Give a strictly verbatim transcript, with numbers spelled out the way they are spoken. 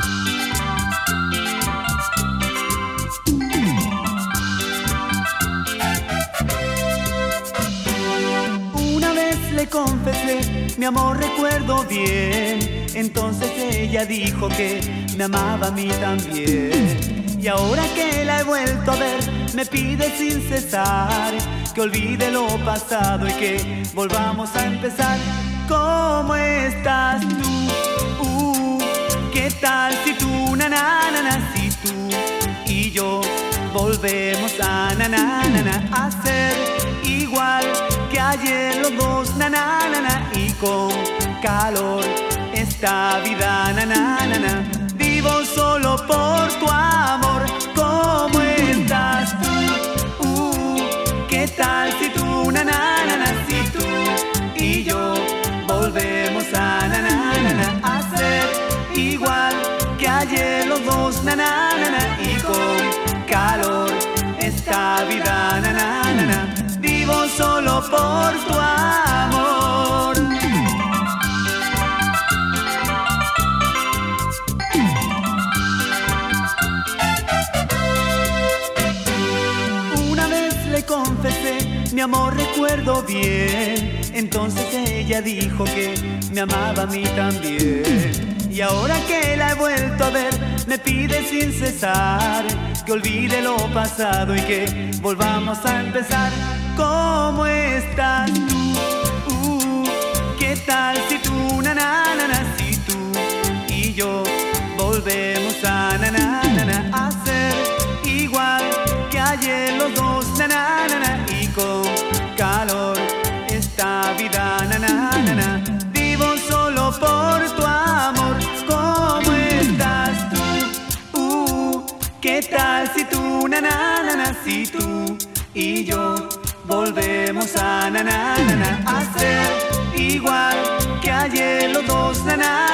Una vez le confesé, mi amor recuerdo bien. Entonces ella dijo que me amaba a mí también. Y ahora que la he vuelto a ver, me pide sin cesar que olvide lo pasado y que volvamos a empezar. ¿Cómo estás tú? Uh, ¿qué tal si tú, na, na, na, na, si tú y yo volvemos a, na, na, na, na, a ser igual que ayer los dos, na, na, na, na, y con calor esta vida, na, na, na, na. Vivo solo por tu amor. ¿Cómo estás tú? Uh, ¿qué tal si tú, na, na, na, na, si tú y yo volvemos a, na, na, na, na, a ser igual que ayer los dos, na, na, na, na, y con calor esta vida, na, na, na, na. Vivo solo por tu amor. Una vez le confesé, mi amor recuerdo bien. Entonces ella dijo que me amaba a mí también. Y ahora que la he vuelto a ver, me pide sin cesar que olvide lo pasado y que volvamos a empezar. ¿Cómo estás tú? Uh, ¿qué tal si tú, na, na, na, na, si tú y yo volvemos a, na, na, na, na, a ser igual que ayer los dos, na, na, na, na, y con calor esta vida, na, na, na, na. Vivo solo por tu amor. ¿Cómo estás tú? Uh, ¿qué tal si tú, na, na, na, na, si tú y yo volvemos a, na, na, na, na, a ser igual que ayer los dos, na, na,